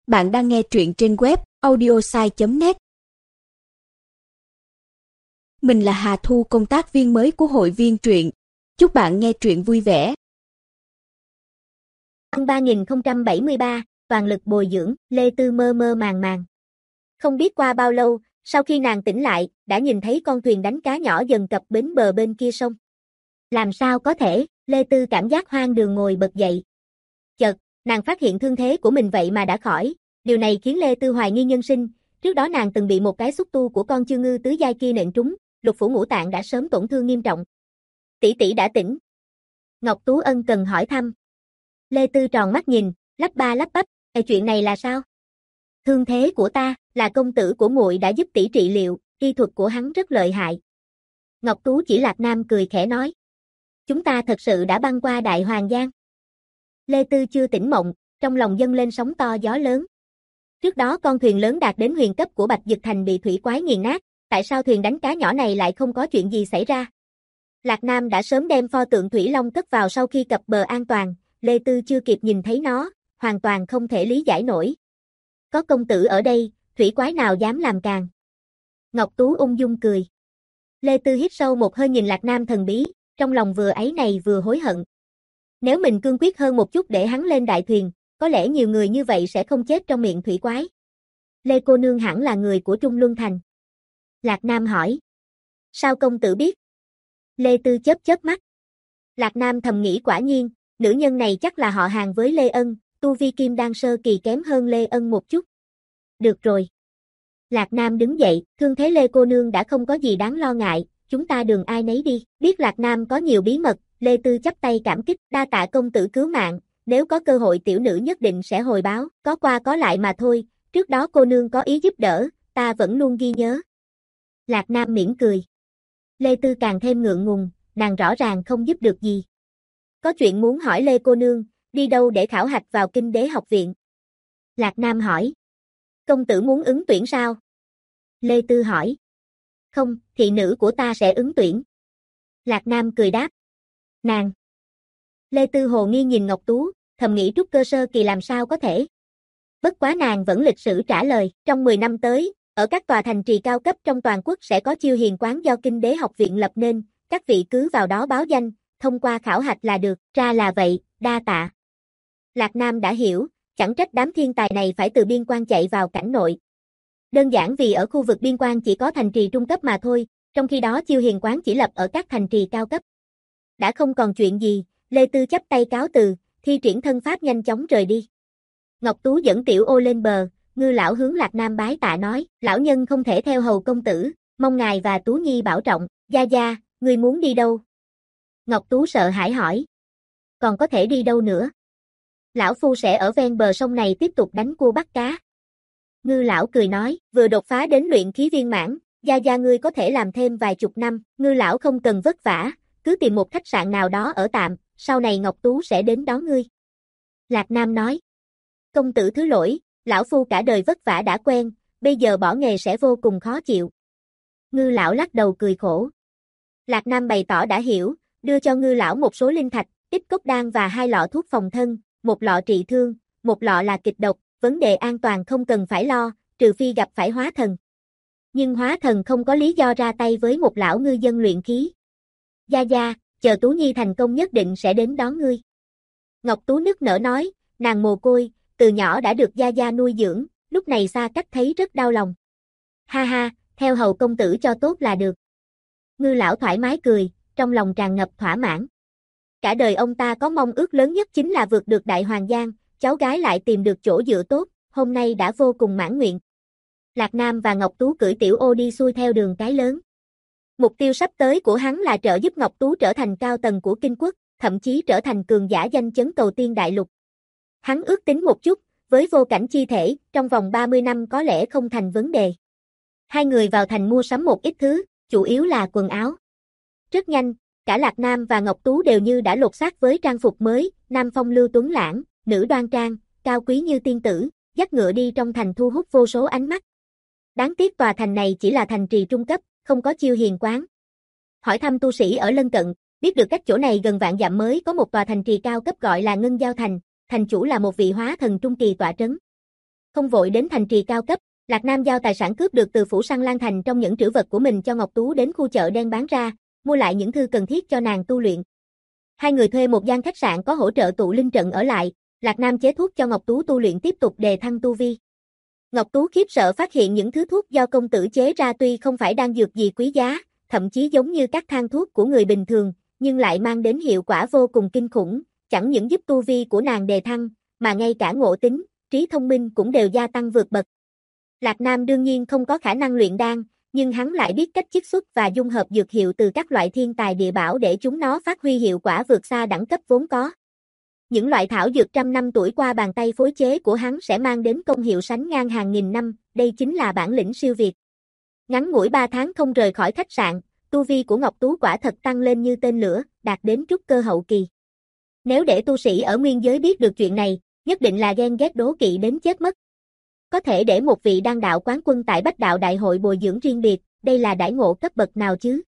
Bạn đang nghe truyện trên web audiosai.net. Mình là Hà Thu, công tác viên mới của hội viên truyện. Chúc bạn nghe truyện vui vẻ. Chương 3073, toàn lực bồi dưỡng, Lê Tư mơ mơ màng màng. Không biết qua bao lâu, sau khi nàng tỉnh lại, đã nhìn thấy con thuyền đánh cá nhỏ dần cập bến bờ bên kia sông. Làm sao có thể, Lê Tư cảm giác hoang đường ngồi bật dậy. Chợt, nàng phát hiện thương thế của mình vậy mà đã khỏi, điều này khiến Lê Tư hoài nghi nhân sinh, trước đó nàng từng bị một cái xúc tu của con chư ngư tứ giai kia nện trúng, lục phủ ngũ tạng đã sớm tổn thương nghiêm trọng. Tỷ tỷ đã tỉnh. Ngọc Tú ân cần hỏi thăm. Lê Tư tròn mắt nhìn, lắp ba lắp bắp, chuyện này là sao? Thương thế của ta, là công tử của muội đã giúp tỷ trị liệu, y thuật của hắn rất lợi hại. Ngọc Tú chỉ Lạc Nam cười khẽ nói. Chúng ta thật sự đã băng qua Đại Hoàng Giang. Lê Tư chưa tỉnh mộng, trong lòng dâng lên sóng to gió lớn. Trước đó con thuyền lớn đạt đến huyền cấp của Bạch Dực Thành bị thủy quái nghiền nát, tại sao thuyền đánh cá nhỏ này lại không có chuyện gì xảy ra? Lạc Nam đã sớm đem pho tượng Thủy Long cất vào sau khi cập bờ an toàn, Lê Tư chưa kịp nhìn thấy nó, hoàn toàn không thể lý giải nổi. Có công tử ở đây, thủy quái nào dám làm càn? Ngọc Tú ung dung cười. Lê Tư hít sâu một hơi nhìn Lạc Nam thần bí, trong lòng vừa áy này vừa hối hận. Nếu mình cương quyết hơn một chút để hắn lên đại thuyền, có lẽ nhiều người như vậy sẽ không chết trong miệng thủy quái. Lê cô nương hẳn là người của Trung Luân Thành. Lạc Nam hỏi. Sao công tử biết? Lê Tư chớp chớp mắt. Lạc Nam thầm nghĩ quả nhiên, nữ nhân này chắc là họ hàng với Lê Ân, tu vi kim đan sơ kỳ kém hơn Lê Ân một chút. Được rồi. Lạc Nam đứng dậy, thương thế Lê cô nương đã không có gì đáng lo ngại, chúng ta đường ai nấy đi. Biết Lạc Nam có nhiều bí mật, Lê Tư chắp tay cảm kích, đa tạ công tử cứu mạng, nếu có cơ hội tiểu nữ nhất định sẽ hồi báo, có qua có lại mà thôi, trước đó cô nương có ý giúp đỡ, ta vẫn luôn ghi nhớ. Lạc Nam mỉm cười. Lê Tư càng thêm ngượng ngùng, nàng rõ ràng không giúp được gì. Có chuyện muốn hỏi Lê cô nương, đi đâu để khảo hạch vào Kinh Đế học viện? Lạc Nam hỏi. Công tử muốn ứng tuyển sao? Lê Tư hỏi. Không, thị nữ của ta sẽ ứng tuyển. Lạc Nam cười đáp. Nàng. Lê Tư hồ nghi nhìn Ngọc Tú, thầm nghĩ trúc cơ sơ kỳ làm sao có thể. Bất quá nàng vẫn lịch sự trả lời, trong 10 năm tới, ở các tòa thành trì cao cấp trong toàn quốc sẽ có chiêu hiền quán do Kinh Đế học viện lập nên, các vị cứ vào đó báo danh, thông qua khảo hạch là được, ra là vậy, đa tạ. Lạc Nam đã hiểu, chẳng trách đám thiên tài này phải từ biên quan chạy vào cảnh nội. Đơn giản vì ở khu vực biên quan chỉ có thành trì trung cấp mà thôi, trong khi đó chiêu hiền quán chỉ lập ở các thành trì cao cấp. Đã không còn chuyện gì, Lê Tư chắp tay cáo từ, thi triển thân pháp nhanh chóng rời đi. Ngọc Tú dẫn Tiểu Ô lên bờ, Ngư lão hướng Lạc Nam bái tạ nói, lão nhân không thể theo hầu công tử, mong ngài và Tú Nhi bảo trọng. Gia Gia, ngươi muốn đi đâu? Ngọc Tú sợ hãi hỏi. Còn có thể đi đâu nữa? Lão phu sẽ ở ven bờ sông này tiếp tục đánh cua bắt cá. Ngư lão cười nói, vừa đột phá đến luyện khí viên mãn, Gia Gia ngươi có thể làm thêm vài chục năm, Ngư lão không cần vất vả, cứ tìm một khách sạn nào đó ở tạm, sau này Ngọc Tú sẽ đến đón ngươi. Lạc Nam nói. Công tử thứ lỗi, lão phu cả đời vất vả đã quen, bây giờ bỏ nghề sẽ vô cùng khó chịu. Ngư lão lắc đầu cười khổ. Lạc Nam bày tỏ đã hiểu, đưa cho Ngư lão một số linh thạch, ít cốc đan và 2 lọ thuốc phòng thân, một lọ trị thương, một lọ là kịch độc, vấn đề an toàn không cần phải lo, trừ phi gặp phải hóa thần. Nhưng hóa thần không có lý do ra tay với một lão ngư dân luyện khí. Gia Gia, chờ Tú Nhi thành công nhất định sẽ đến đón ngươi. Ngọc Tú nức nở nói, nàng mồ côi, từ nhỏ đã được Gia Gia nuôi dưỡng, lúc này xa cách thấy rất đau lòng. Ha ha, theo hầu công tử cho tốt là được. Ngư lão thoải mái cười, trong lòng tràn ngập thỏa mãn. Cả đời ông ta có mong ước lớn nhất chính là vượt được Đại Hoàng Giang, cháu gái lại tìm được chỗ dựa tốt, hôm nay đã vô cùng mãn nguyện. Lạc Nam và Ngọc Tú cưỡi Tiểu Ô đi xuôi theo đường cái lớn. Mục tiêu sắp tới của hắn là trợ giúp Ngọc Tú trở thành cao tầng của Kinh Quốc, thậm chí trở thành cường giả danh chấn cầu tiên đại lục. Hắn ước tính một chút, với vô cảnh chi thể, trong vòng 30 năm có lẽ không thành vấn đề. Hai người vào thành mua sắm một ít thứ, chủ yếu là quần áo. Rất nhanh, cả Lạc Nam và Ngọc Tú đều như đã lột xác với trang phục mới, nam phong lưu tuấn lãng, nữ đoan trang, cao quý như tiên tử, dắt ngựa đi trong thành thu hút vô số ánh mắt. Đáng tiếc tòa thành này chỉ là thành trì trung cấp, không có chiêu hiền quán. Hỏi thăm tu sĩ ở lân cận, biết được cách chỗ này gần vạn dặm mới có một tòa thành trì cao cấp gọi là Ngân Giao Thành, thành chủ là một vị hóa thần trung kỳ tọa trấn. không vội đến thành trì cao cấp, Lạc Nam giao tài sản cướp được từ phủ Săn Lan Thành trong những trữ vật của mình cho Ngọc Tú đến khu chợ đen bán ra, mua lại những thư cần thiết cho nàng tu luyện. Hai người thuê một gian khách sạn có hỗ trợ tụ linh trận ở lại, Lạc Nam chế thuốc cho Ngọc Tú tu luyện tiếp tục đề thăng tu vi. Ngọc Tú khiếp sợ phát hiện những thứ thuốc do công tử chế ra tuy không phải đan dược gì quý giá, thậm chí giống như các thang thuốc của người bình thường, nhưng lại mang đến hiệu quả vô cùng kinh khủng, chẳng những giúp tu vi của nàng đề thăng, mà ngay cả ngộ tính, trí thông minh cũng đều gia tăng vượt bậc. Lạc Nam đương nhiên không có khả năng luyện đan, nhưng hắn lại biết cách chiết xuất và dung hợp dược hiệu từ các loại thiên tài địa bảo để chúng nó phát huy hiệu quả vượt xa đẳng cấp vốn có. Những loại thảo dược trăm năm tuổi qua bàn tay phối chế của hắn sẽ mang đến công hiệu sánh ngang hàng nghìn năm, đây chính là bản lĩnh siêu việt. Ngắn ngủi 3 tháng không rời khỏi khách sạn, tu vi của Ngọc Tú quả thật tăng lên như tên lửa, đạt đến trúc cơ hậu kỳ. Nếu để tu sĩ ở nguyên giới biết được chuyện này, nhất định là ghen ghét đố kỵ đến chết mất. Có thể để một vị đan đạo quán quân tại Bách Đạo Đại hội bồi dưỡng riêng biệt, đây là đãi ngộ cấp bậc nào chứ?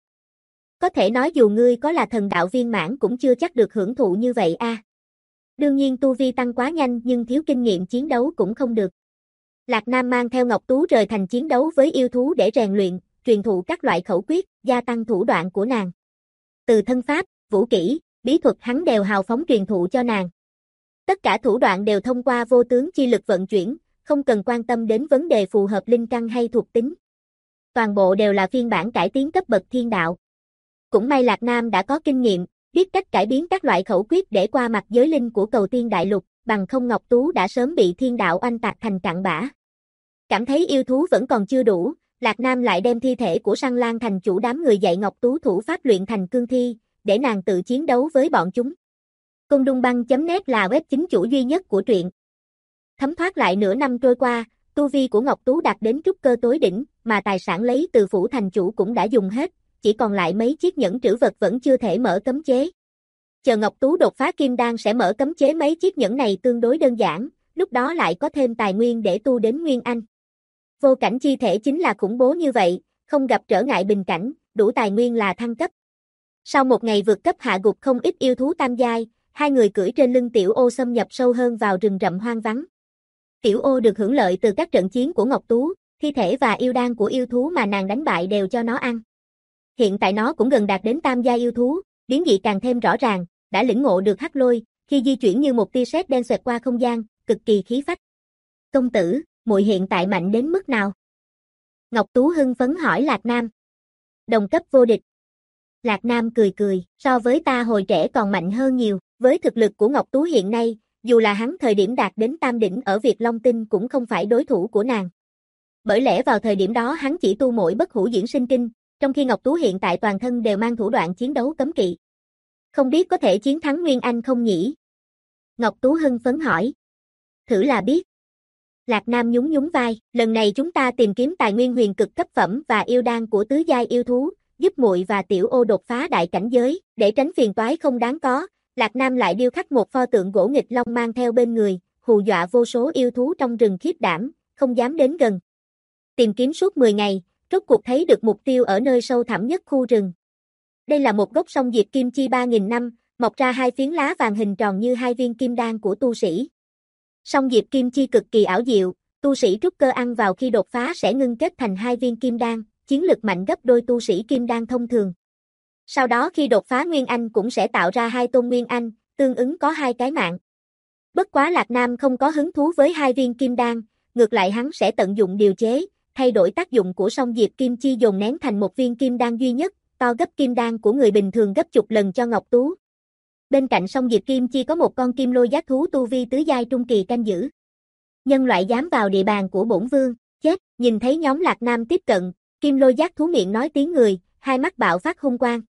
Có thể nói dù ngươi có là thần đạo viên mãn cũng chưa chắc được hưởng thụ như vậy a. Đương nhiên tu vi tăng quá nhanh nhưng thiếu kinh nghiệm chiến đấu cũng không được. Lạc Nam mang theo Ngọc Tú rời thành chiến đấu với yêu thú để rèn luyện, truyền thụ các loại khẩu quyết, gia tăng thủ đoạn của nàng. Từ thân pháp, vũ kỹ, bí thuật hắn đều hào phóng truyền thụ cho nàng. Tất cả thủ đoạn đều thông qua vô tướng chi lực vận chuyển, không cần quan tâm đến vấn đề phù hợp linh căn hay thuộc tính. Toàn bộ đều là phiên bản cải tiến cấp bậc thiên đạo. Cũng may Lạc Nam đã có kinh nghiệm, biết cách cải biến các loại khẩu quyết để qua mặt giới linh của Cầu Tiên Đại Lục, bằng không Ngọc Tú đã sớm bị thiên đạo oanh tạc thành cặn bã. Cảm thấy yêu thú vẫn còn chưa đủ, Lạc Nam lại đem thi thể của Săn Lan Thành chủ đám người dạy Ngọc Tú thủ pháp luyện thành cương thi, để nàng tự chiến đấu với bọn chúng. Cung-đung-băng.net là web chính chủ duy nhất của truyện. Thấm thoát lại nửa năm trôi qua, tu vi của Ngọc Tú đạt đến trúc cơ tối đỉnh, mà tài sản lấy từ phủ thành chủ cũng đã dùng hết, chỉ còn lại mấy chiếc nhẫn trữ vật vẫn chưa thể mở cấm chế. Chờ Ngọc Tú đột phá kim đan sẽ mở cấm chế mấy chiếc nhẫn này tương đối đơn giản, lúc đó lại có thêm tài nguyên để tu đến Nguyên Anh. Vô cảnh chi thể chính là khủng bố như vậy, không gặp trở ngại bình cảnh, đủ tài nguyên là thăng cấp. Sau một ngày vượt cấp hạ gục không ít yêu thú tam giai, hai người cưỡi trên lưng Tiểu Ô xâm nhập sâu hơn vào rừng rậm hoang vắng. Tiểu Ô được hưởng lợi từ các trận chiến của Ngọc Tú, thi thể và yêu đan của yêu thú mà nàng đánh bại đều cho nó ăn. Hiện tại nó cũng gần đạt đến tam gia yêu thú, biến dị càng thêm rõ ràng, đã lĩnh ngộ được hắc lôi, khi di chuyển như một tia sét đen xoẹt qua không gian, cực kỳ khí phách. Công tử, muội hiện tại mạnh đến mức nào? Ngọc Tú hưng phấn hỏi Lạc Nam. Đồng cấp vô địch. Lạc Nam cười cười, so với ta hồi trẻ còn mạnh hơn nhiều, với thực lực của Ngọc Tú hiện nay, dù là hắn thời điểm đạt đến tam đỉnh ở Việt Long Tinh cũng không phải đối thủ của nàng. Bởi lẽ vào thời điểm đó hắn chỉ tu mỗi bất hủ diễn sinh kinh, trong khi Ngọc Tú hiện tại toàn thân đều mang thủ đoạn chiến đấu cấm kỵ. Không biết có thể chiến thắng Nguyên Anh không nhỉ? Ngọc Tú hưng phấn hỏi. Thử là biết. Lạc Nam nhún nhún vai, lần này chúng ta tìm kiếm tài nguyên huyền cực cấp phẩm và yêu đan của tứ giai yêu thú, giúp muội và Tiểu Ô đột phá đại cảnh giới, để tránh phiền toái không đáng có. Lạc Nam lại điêu khắc một pho tượng gỗ nghịch long mang theo bên người, hù dọa vô số yêu thú trong rừng khiếp đảm, không dám đến gần. Tìm kiếm suốt 10 ngày, rốt cuộc thấy được mục tiêu ở nơi sâu thẳm nhất khu rừng. Đây là một gốc sông diệp kim chi 3.000 năm, mọc ra hai phiến lá vàng hình tròn như hai viên kim đan của tu sĩ. Sông diệp kim chi cực kỳ ảo diệu, tu sĩ trúc cơ ăn vào khi đột phá sẽ ngưng kết thành hai viên kim đan, chiến lực mạnh gấp đôi tu sĩ kim đan thông thường. Sau đó khi đột phá Nguyên Anh cũng sẽ tạo ra hai tôn Nguyên Anh, tương ứng có hai cái mạng. Bất quá Lạc Nam không có hứng thú với hai viên kim đan, ngược lại hắn sẽ tận dụng điều chế, thay đổi tác dụng của sông diệp kim chi dồn nén thành một viên kim đan duy nhất, to gấp kim đan của người bình thường gấp chục lần cho Ngọc Tú. Bên cạnh sông diệp kim chi có một con kim lôi giác thú tu vi tứ giai trung kỳ canh giữ. Nhân loại dám vào địa bàn của bổn vương, chết. Nhìn thấy nhóm Lạc Nam tiếp cận, kim lôi giác thú miệng nói tiếng người, hai mắt bạo phát hung quang.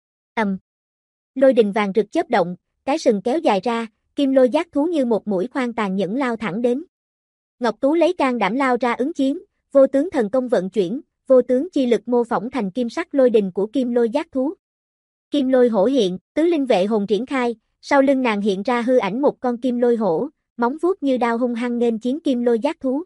Lôi đình vàng rực chớp động, cái sừng kéo dài ra, kim lôi giác thú như một mũi khoan tàn nhẫn lao thẳng đến. Ngọc Tú lấy can đảm lao ra ứng chiến, vô tướng thần công vận chuyển, vô tướng chi lực mô phỏng thành kim sắc lôi đình của kim lôi giác thú. Kim lôi hổ hiện, tứ linh vệ hồn triển khai, sau lưng nàng hiện ra hư ảnh một con kim lôi hổ, móng vuốt như đao hung hăng nghênh chiến kim lôi giác thú.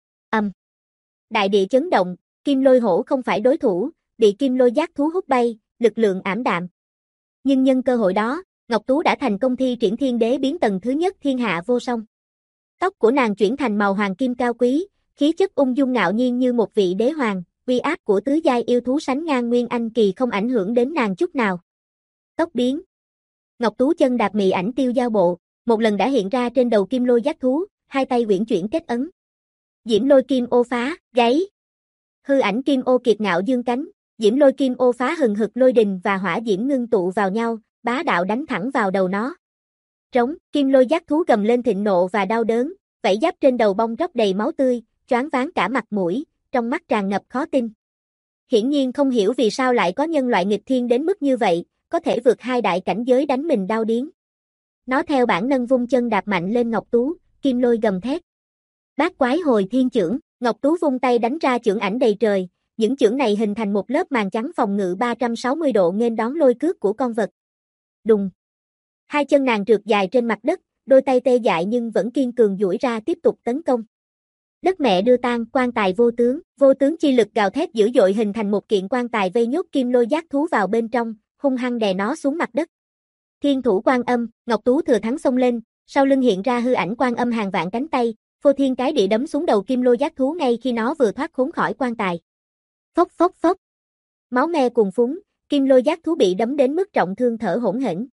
Đại địa chấn động, kim lôi hổ không phải đối thủ, bị kim lôi giác thú hút bay, lực lượng ảm đạm. Nhưng nhân cơ hội đó, Ngọc Tú đã thành công thi triển thiên đế biến tầng thứ nhất thiên hạ vô song. Tóc của nàng chuyển thành màu hoàng kim cao quý, khí chất ung dung ngạo nhiên như một vị đế hoàng, uy áp của tứ giai yêu thú sánh ngang Nguyên Anh kỳ không ảnh hưởng đến nàng chút nào. Tóc biến. Ngọc Tú chân đạp mị ảnh tiêu giao bộ, một lần đã hiện ra trên đầu kim lôi giác thú, hai tay uyển chuyển kết ấn. Diễm lôi kim ô phá, gáy. Hư ảnh kim ô kiệt ngạo dương cánh, diễm lôi kim ô phá hừng hực lôi đình và hỏa diễm ngưng tụ vào nhau, bá đạo đánh thẳng vào đầu nó. Trống, kim lôi giác thú gầm lên thịnh nộ và đau đớn, vảy giáp trên đầu bong tróc đầy máu tươi, choáng váng cả mặt mũi, trong mắt tràn ngập khó tin. Hiển nhiên không hiểu vì sao lại có nhân loại nghịch thiên đến mức như vậy, có thể vượt hai đại cảnh giới đánh mình đau điếng. Nó theo bản năng vung chân đạp mạnh lên Ngọc Tú, kim lôi gầm thét. Bát quái hồi thiên chưởng, Ngọc Tú vung tay đánh ra chưởng ảnh đầy trời, những chưởng này hình thành một lớp màn trắng phòng ngự 360 độ nghênh đón lôi cước của con vật. Đùng. Hai chân nàng trượt dài trên mặt đất, đôi tay tê dại nhưng vẫn kiên cường duỗi ra tiếp tục tấn công. Đất mẹ đưa tang, quan tài vô tướng chi lực gào thét dữ dội hình thành một kiện quan tài vây nhốt kim lôi giác thú vào bên trong, hung hăng đè nó xuống mặt đất. Thiên thủ Quan Âm, Ngọc Tú thừa thắng xông lên, sau lưng hiện ra hư ảnh Quan Âm hàng vạn cánh tay, phô thiên cái địa đấm xuống đầu kim lôi giác thú ngay khi nó vừa thoát khốn khỏi quan tài. Phốc phốc phốc. Máu me cuồn phúng, kim lôi giác thú bị đấm đến mức trọng thương thở hổn hển.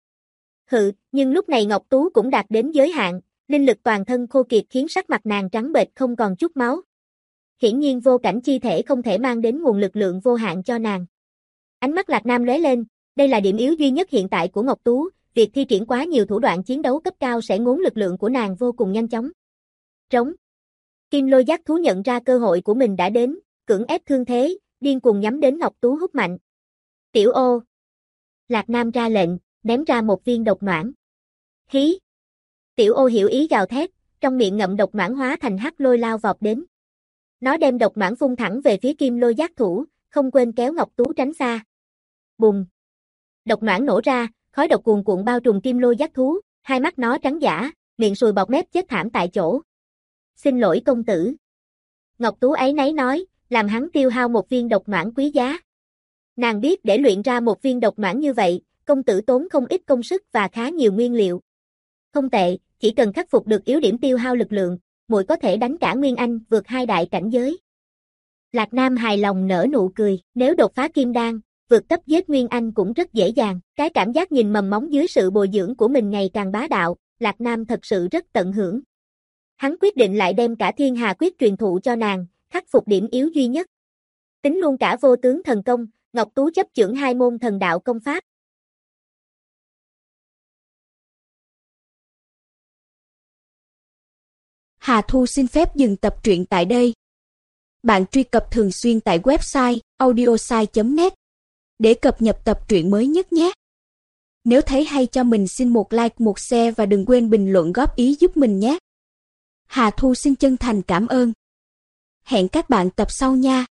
Nhưng lúc này Ngọc Tú cũng đạt đến giới hạn, linh lực toàn thân khô kiệt khiến sắc mặt nàng trắng bệch không còn chút máu. Hiển nhiên vô cảnh chi thể không thể mang đến nguồn lực lượng vô hạn cho nàng. Ánh mắt Lạc Nam lóe lên, đây là điểm yếu duy nhất hiện tại của Ngọc Tú, việc thi triển quá nhiều thủ đoạn chiến đấu cấp cao sẽ ngốn lực lượng của nàng vô cùng nhanh chóng. Trống. Kim lôi giác thú nhận ra cơ hội của mình đã đến, cưỡng ép thương thế, điên cuồng nhắm đến Ngọc Tú hút mạnh. Tiểu ô. Lạc Nam ra lệnh, ném ra một viên độc noãn. Hí. Tiểu ô hiểu ý gào thét, trong miệng ngậm độc noãn hóa thành hắc lôi lao vọt đến. Nó đem độc noãn phun thẳng về phía kim lôi giác thủ, không quên kéo Ngọc Tú tránh xa. Bùng. Độc noãn nổ ra, khói độc cuồn cuộn bao trùm kim lôi giác thú, hai mắt nó trắng dã, miệng sùi bọt mép chết thảm tại chỗ. Xin lỗi công tử. Ngọc Tú áy náy nói, làm hắn tiêu hao một viên độc noãn quý giá. Nàng biết để luyện ra một viên độc noãn như vậy, công tử tốn không ít công sức và khá nhiều nguyên liệu. Không tệ, chỉ cần khắc phục được yếu điểm tiêu hao lực lượng, muội có thể đánh cả Nguyên Anh vượt hai đại cảnh giới. Lạc Nam hài lòng nở nụ cười, nếu đột phá kim đan, vượt cấp giết Nguyên Anh cũng rất dễ dàng. Cái cảm giác nhìn mầm móng dưới sự bồi dưỡng của mình ngày càng bá đạo, Lạc Nam thật sự rất tận hưởng. Hắn quyết định lại đem cả Thiên Hà Quyết truyền thụ cho nàng, khắc phục điểm yếu duy nhất. Tính luôn cả vô tướng thần công, Ngọc Tú chấp chưởng hai môn thần đạo công pháp. Hà Thu xin phép dừng tập truyện tại đây. Bạn truy cập thường xuyên tại website audiosai.net để cập nhật tập truyện mới nhất nhé. Nếu thấy hay cho mình xin một like, một share và đừng quên bình luận góp ý giúp mình nhé. Hà Thu xin chân thành cảm ơn. Hẹn các bạn tập sau nha.